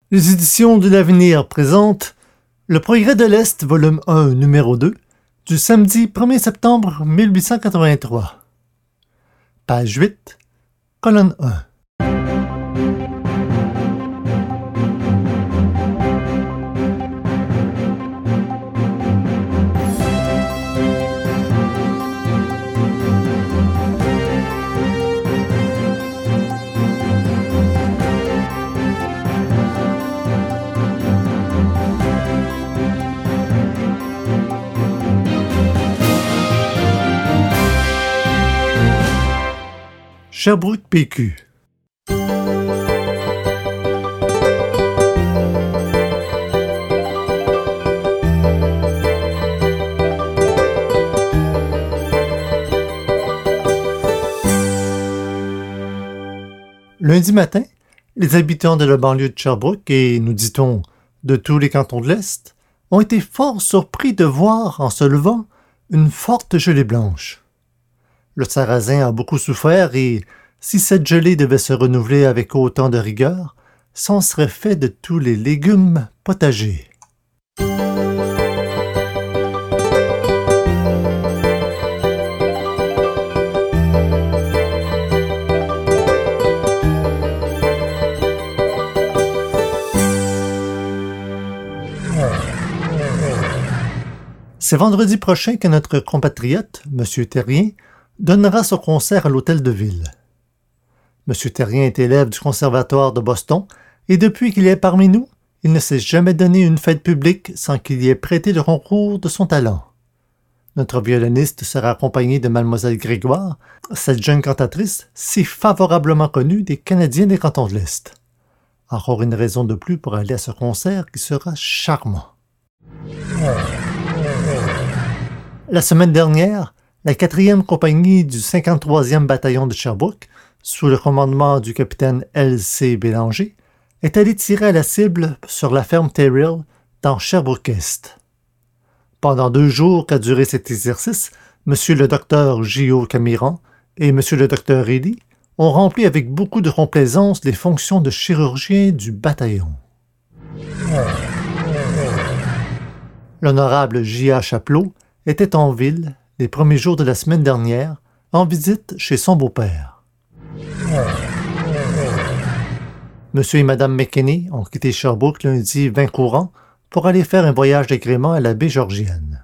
Les éditions de l'Avenir présentent Le Progrès de l'Est, volume 1, numéro 2, du samedi 1er septembre 1883. Page 8, colonne 1. Sherbrooke PQ. Lundi matin, les habitants de la banlieue de Sherbrooke et, nous dit-on, de tous les cantons de l'Est, ont été fort surpris de voir, en se levant, une forte gelée blanche. Le Sarrazin a beaucoup souffert et, si cette gelée devait se renouveler avec autant de rigueur, c'en serait fait de tous les légumes potagers. C'est vendredi prochain que notre compatriote, M. Terrien, donnera son concert à l'Hôtel de Ville. M. Terrien est élève du Conservatoire de Boston et depuis qu'il est parmi nous, il ne s'est jamais donné une fête publique sans qu'il y ait prêté le concours de son talent. Notre violoniste sera accompagné de Mlle Grégoire, cette jeune cantatrice si favorablement connue des Canadiens des cantons de l'Est. Encore une raison de plus pour aller à ce concert qui sera charmant. La semaine dernière, la 4e compagnie du 53e bataillon de Sherbrooke, sous le commandement du capitaine L.C. Bélanger, est allée tirer à la cible sur la ferme Terrill dans Sherbrooke-Est. Pendant 2 jours qu'a duré cet exercice, M. le docteur J.O. Camiran et M. le docteur Eddy ont rempli avec beaucoup de complaisance les fonctions de chirurgien du bataillon. L'honorable J.A. Chapelot était en ville les premiers jours de la semaine dernière, en visite chez son beau-père. M. et Mme McKinney ont quitté Sherbrooke lundi 20 courant pour aller faire un voyage d'agrément à la baie Georgienne.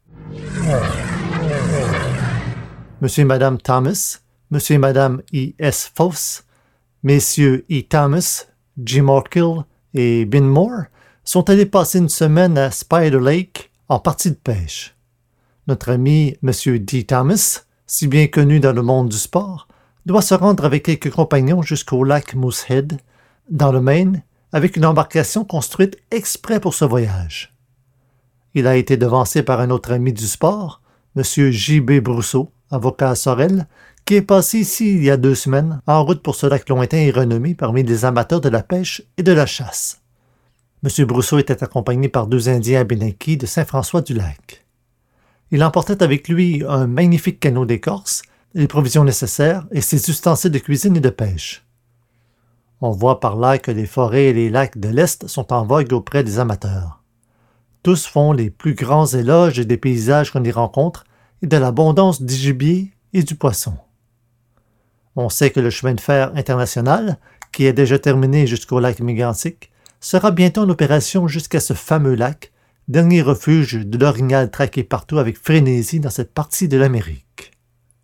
M. et Mme Thomas, M. et Mme E.S. Foss, messieurs E. Thomas, G. Morkill et Ben Moore sont allés passer une semaine à Spider Lake en partie de pêche. Notre ami M. D. Thomas, si bien connu dans le monde du sport, doit se rendre avec quelques compagnons jusqu'au lac Moosehead, dans le Maine, avec une embarcation construite exprès pour ce voyage. Il a été devancé par un autre ami du sport, M. J.B. Brousseau, avocat à Sorel, qui est passé ici il y a 2 semaines, en route pour ce lac lointain et renommé parmi les amateurs de la pêche et de la chasse. M. Brousseau était accompagné par 2 Indiens abénaquis de Saint-François-du-Lac. Il emportait avec lui un magnifique canot d'écorce, les provisions nécessaires et ses ustensiles de cuisine et de pêche. On voit par là que les forêts et les lacs de l'Est sont en vogue auprès des amateurs. Tous font les plus grands éloges des paysages qu'on y rencontre et de l'abondance du gibier et du poisson. On sait que le chemin de fer international, qui est déjà terminé jusqu'au lac Mégantic, sera bientôt en opération jusqu'à ce fameux lac, dernier refuge de l'orignal traqué partout avec frénésie dans cette partie de l'Amérique.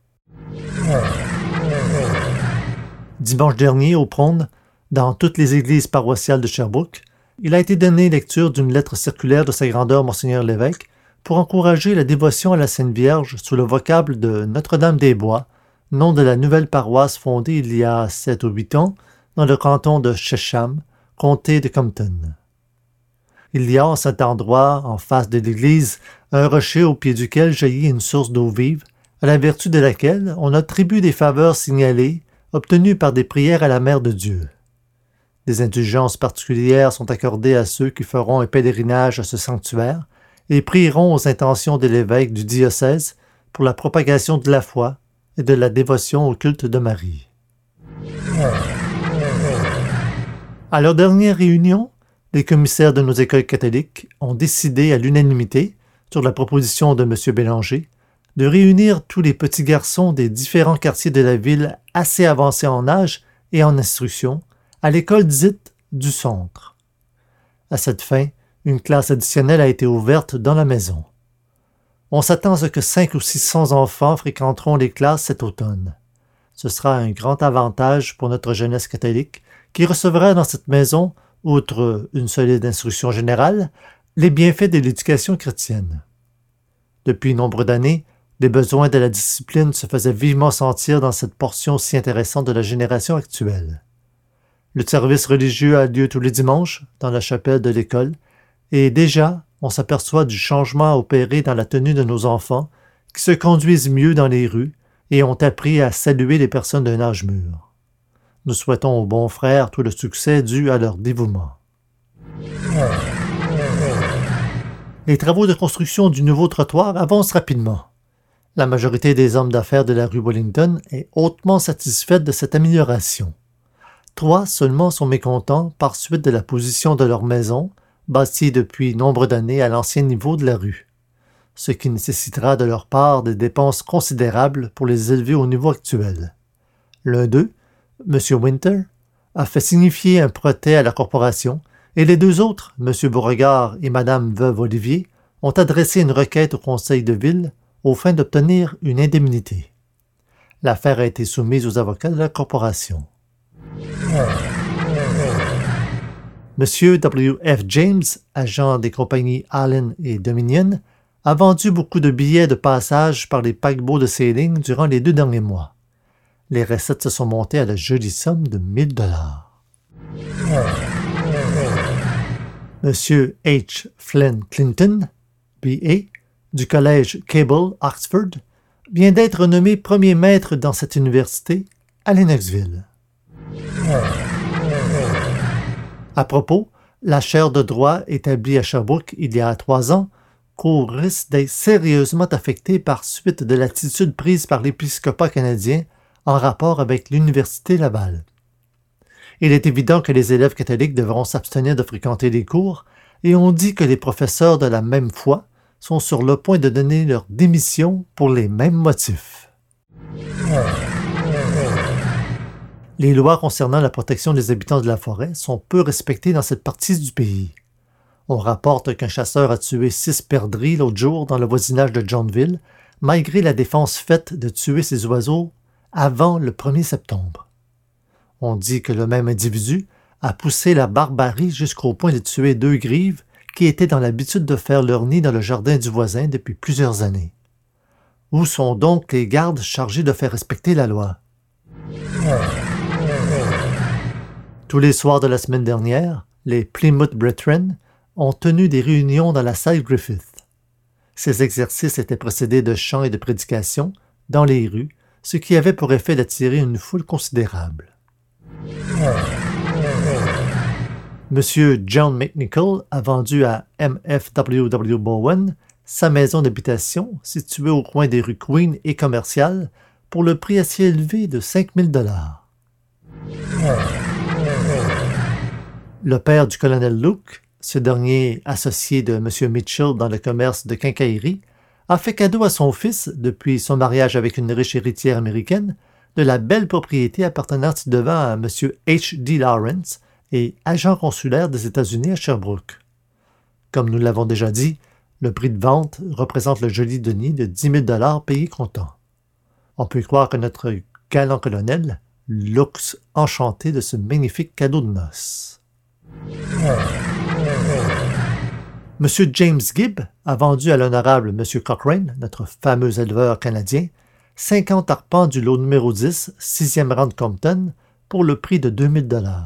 Dimanche dernier, au prône, dans toutes les églises paroissiales de Sherbrooke, il a été donné lecture d'une lettre circulaire de Sa Grandeur Monseigneur l'évêque pour encourager la dévotion à la Sainte Vierge sous le vocable de Notre-Dame-des-Bois, nom de la nouvelle paroisse fondée il y a 7 ou 8 ans dans le canton de Chesham, comté de Compton. Il y a en cet endroit, en face de l'église, un rocher au pied duquel jaillit une source d'eau vive, à la vertu de laquelle on attribue des faveurs signalées, obtenues par des prières à la Mère de Dieu. Des indulgences particulières sont accordées à ceux qui feront un pèlerinage à ce sanctuaire et prieront aux intentions de l'évêque du diocèse pour la propagation de la foi et de la dévotion au culte de Marie. À leur dernière réunion, les commissaires de nos écoles catholiques ont décidé à l'unanimité, sur la proposition de M. Bélanger, de réunir tous les petits garçons des différents quartiers de la ville assez avancés en âge et en instruction à l'école dite du Centre. À cette fin, une classe additionnelle a été ouverte dans la maison. On s'attend à ce que 500 ou 600 enfants fréquenteront les classes cet automne. Ce sera un grand avantage pour notre jeunesse catholique qui recevra dans cette maison, outre une solide instruction générale, les bienfaits de l'éducation chrétienne. Depuis nombre d'années, les besoins de la discipline se faisaient vivement sentir dans cette portion si intéressante de la génération actuelle. Le service religieux a lieu tous les dimanches dans la chapelle de l'école, et déjà, on s'aperçoit du changement opéré dans la tenue de nos enfants, qui se conduisent mieux dans les rues et ont appris à saluer les personnes d'un âge mûr. Nous souhaitons aux bons frères tout le succès dû à leur dévouement. Les travaux de construction du nouveau trottoir avancent rapidement. La majorité des hommes d'affaires de la rue Wellington est hautement satisfaite de cette amélioration. 3 seulement sont mécontents par suite de la position de leur maison, bâtie depuis nombre d'années à l'ancien niveau de la rue, ce qui nécessitera de leur part des dépenses considérables pour les élever au niveau actuel. L'un d'eux, M. Winter, a fait signifier un protêt à la corporation, et les 2 autres, M. Beauregard et Mme Veuve Olivier, ont adressé une requête au conseil de ville aux fins d'obtenir une indemnité. L'affaire a été soumise aux avocats de la corporation. M. W. F. James, agent des compagnies Allen et Dominion, a vendu beaucoup de billets de passage par les paquebots de ces lignes durant les 2 derniers mois. Les recettes se sont montées à la jolie somme de 1 000 $. M. H. Flynn Clinton, B.A., du collège Cable, Oxford, vient d'être nommé premier maître dans cette université à Lennoxville. À propos, la chaire de droit établie à Sherbrooke il y a 3 ans court risque d'être sérieusement affectée par suite de l'attitude prise par l'épiscopat canadien en rapport avec l'Université Laval. Il est évident que les élèves catholiques devront s'abstenir de fréquenter les cours, et on dit que les professeurs de la même foi sont sur le point de donner leur démission pour les mêmes motifs. Les lois concernant la protection des habitants de la forêt sont peu respectées dans cette partie du pays. On rapporte qu'un chasseur a tué 6 perdrix l'autre jour dans le voisinage de Johnville, malgré la défense faite de tuer ces oiseaux avant le 1er septembre. On dit que le même individu a poussé la barbarie jusqu'au point de tuer 2 grives qui étaient dans l'habitude de faire leur nid dans le jardin du voisin depuis plusieurs années. Où sont donc les gardes chargés de faire respecter la loi? Tous les soirs de la semaine dernière, les Plymouth Brethren ont tenu des réunions dans la salle Griffith. Ces exercices étaient précédés de chants et de prédications dans les rues, ce qui avait pour effet d'attirer une foule considérable. M. John McNichol a vendu à M.F.W.W. Bowen sa maison d'habitation située au coin des rues Queen et Commerciale pour le prix assez élevé de 5 000 $. Le père du colonel Luke, ce dernier associé de M. Mitchell dans le commerce de quincaillerie, a fait cadeau à son fils, depuis son mariage avec une riche héritière américaine, de la belle propriété appartenant ci-devant à M. H. D. Lawrence et agent consulaire des États-Unis à Sherbrooke. Comme nous l'avons déjà dit, le prix de vente représente le joli denier de 10 000 $ payé comptant. On peut croire que notre galant colonel luxe enchanté de ce magnifique cadeau de noces. M. James Gibb a vendu à l'honorable M. Cochrane, notre fameux éleveur canadien, 50 arpents du lot numéro 10, 6e rang de Compton, pour le prix de 2 000 $.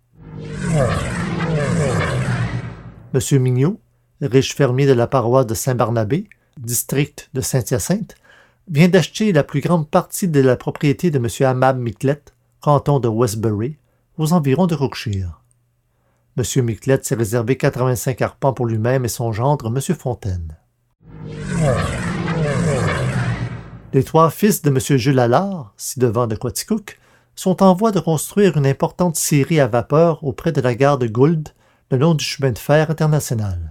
M. Mignot, riche fermier de la paroisse de Saint-Barnabé, district de Saint-Hyacinthe, vient d'acheter la plus grande partie de la propriété de M. Amab Micklett, canton de Westbury, aux environs de Rookshire. M. Micklett s'est réservé 85 arpents pour lui-même et son gendre, M. Fontaine. Les 3 fils de M. Jules Allard, ci-devant de Quaticook, sont en voie de construire une importante scierie à vapeur auprès de la gare de Gould, le long du chemin de fer international.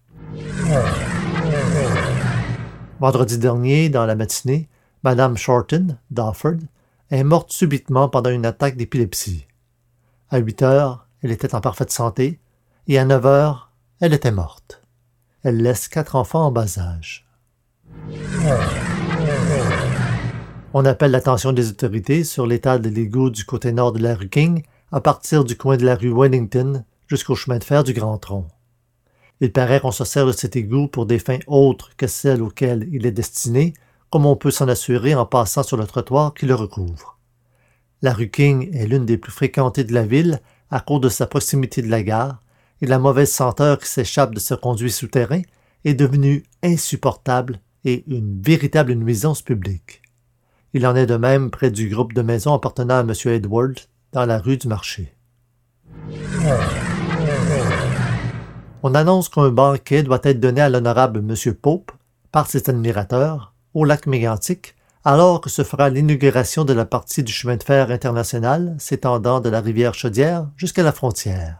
Vendredi dernier, dans la matinée, Mme Shorten, d'Alford, est morte subitement pendant une attaque d'épilepsie. À 8 heures, elle était en parfaite santé, et à 9 heures, elle était morte. Elle laisse 4 enfants en bas âge. On appelle l'attention des autorités sur l'état de l'égout du côté nord de la rue King, à partir du coin de la rue Wellington jusqu'au chemin de fer du Grand Tronc. Il paraît qu'on se sert de cet égout pour des fins autres que celles auxquelles il est destiné, comme on peut s'en assurer en passant sur le trottoir qui le recouvre. La rue King est l'une des plus fréquentées de la ville à cause de sa proximité de la gare, et la mauvaise senteur qui s'échappe de ce conduit souterrain est devenue insupportable et une véritable nuisance publique. Il en est de même près du groupe de maisons appartenant à M. Edward, dans la rue du Marché. On annonce qu'un banquet doit être donné à l'honorable M. Pope, par ses admirateurs, au lac Mégantic, alors que se fera l'inauguration de la partie du chemin de fer international s'étendant de la rivière Chaudière jusqu'à la frontière.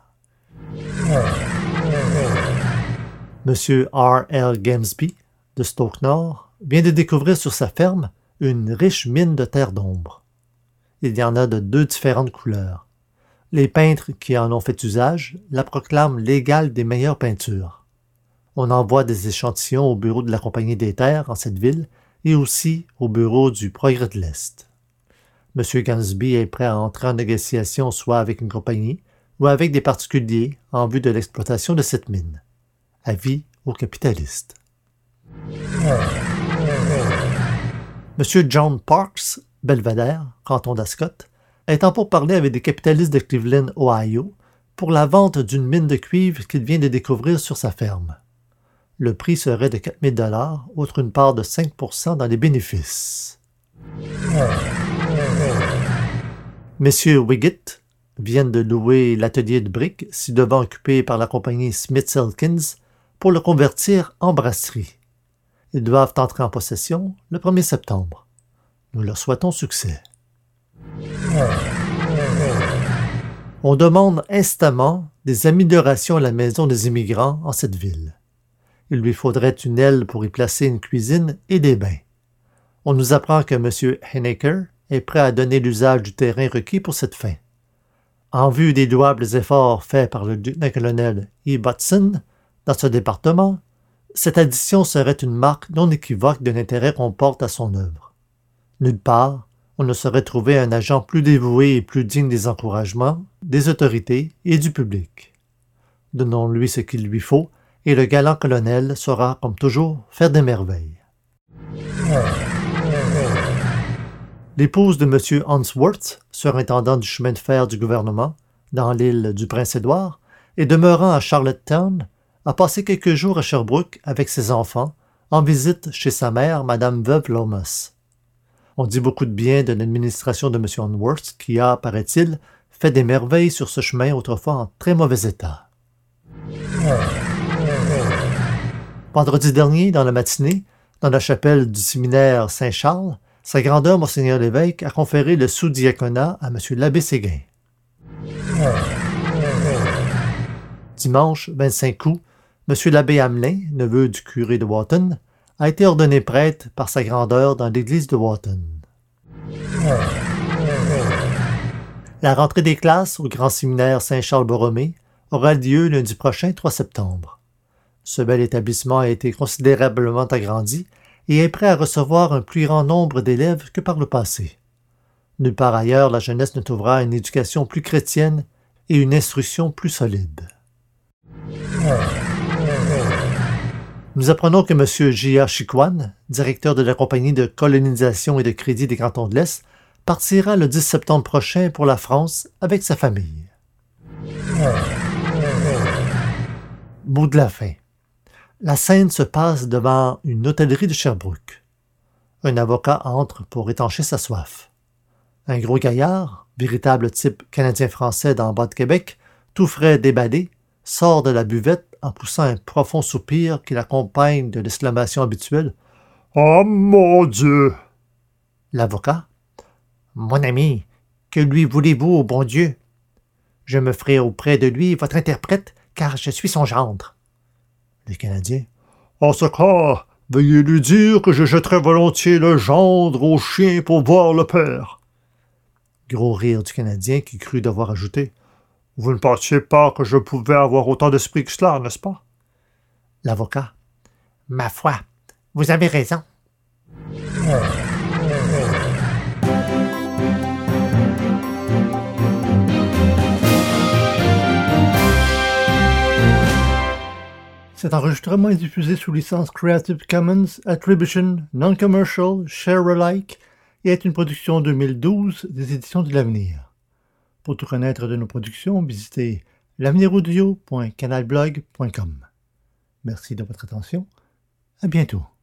M. R. L. Gamsby, de Stoke Nord, vient de découvrir sur sa ferme une riche mine de terre d'ombre. Il y en a de 2 différentes couleurs. Les peintres qui en ont fait usage la proclament l'égale des meilleures peintures. On envoie des échantillons au bureau de la Compagnie des terres en cette ville et aussi au bureau du Progrès de l'Est. M. Gamsby est prêt à entrer en négociation soit avec une compagnie ou avec des particuliers en vue de l'exploitation de cette mine. Avis aux capitalistes. M. John Parks, Belvedere, canton d'Ascot, est en pourparlers avec des capitalistes de Cleveland, Ohio, pour la vente d'une mine de cuivre qu'il vient de découvrir sur sa ferme. Le prix serait de 4 000 $, outre une part de 5 % dans les bénéfices. Messieurs Wiggett viennent de louer l'atelier de briques ci-devant occupé par la compagnie Smith-Elkins pour le convertir en brasserie. Ils doivent entrer en possession le 1er septembre. Nous leur souhaitons succès. On demande instamment des améliorations à la maison des immigrants en cette ville. Il lui faudrait une aile pour y placer une cuisine et des bains. On nous apprend que M. Hennecker est prêt à donner l'usage du terrain requis pour cette fin. En vue des louables efforts faits par le lieutenant-colonel E. Butson dans ce département, cette addition serait une marque non équivoque de l'intérêt qu'on porte à son œuvre. Nulle part, on ne saurait trouver un agent plus dévoué et plus digne des encouragements des autorités et du public. Donnons-lui ce qu'il lui faut, et le galant colonel saura, comme toujours, faire des merveilles. L'épouse de M. Hansworth, surintendant du chemin de fer du gouvernement, dans l'île du Prince-Édouard, et demeurant à Charlottetown, a passé quelques jours à Sherbrooke avec ses enfants, en visite chez sa mère, Mme Veuve Lomas. On dit beaucoup de bien de l'administration de M. Hansworth, qui a, paraît-il, fait des merveilles sur ce chemin autrefois en très mauvais état. Vendredi dernier, dans la matinée, dans la chapelle du séminaire Saint-Charles, Sa Grandeur Monseigneur l'évêque a conféré le sous-diaconat à M. l'abbé Séguin. Dimanche 25 août, M. l'abbé Hamelin, neveu du curé de Wotton, a été ordonné prêtre par Sa Grandeur dans l'église de Wotton. La rentrée des classes au grand séminaire Saint-Charles-Borromée aura lieu lundi prochain, 3 septembre. Ce bel établissement a été considérablement agrandi et est prêt à recevoir un plus grand nombre d'élèves que par le passé. Nulle part ailleurs, la jeunesse ne trouvera une éducation plus chrétienne et une instruction plus solide. Nous apprenons que M. J.A. Chicoine, directeur de la compagnie de colonisation et de crédit des cantons de l'Est, partira le 10 septembre prochain pour la France avec sa famille. Bout de la fin. La scène se passe devant une hôtellerie de Sherbrooke. Un avocat entre pour étancher sa soif. Un gros gaillard, véritable type canadien-français dans le bas de Québec, tout frais débadé, sort de la buvette en poussant un profond soupir qui l'accompagne de l'exclamation habituelle « Oh mon Dieu !» L'avocat. « Mon ami, que lui voulez-vous au bon Dieu? Je me ferai auprès de lui votre interprète car je suis son gendre. Le Canadien. En ce cas, veuillez lui dire que je jetterai volontiers le gendre au chien pour voir le père. Gros rire du Canadien qui crut devoir ajouter. Vous ne pensiez pas que je pouvais avoir autant d'esprit que cela, n'est-ce pas? L'avocat. Ma foi, vous avez raison. Cet enregistrement est diffusé sous licence Creative Commons Attribution Non-Commercial Share-alike et est une production 2012 des Éditions de l'Avenir. Pour tout connaître de nos productions, visitez l'aveniraudio.canalblog.com. Merci de votre attention. À bientôt.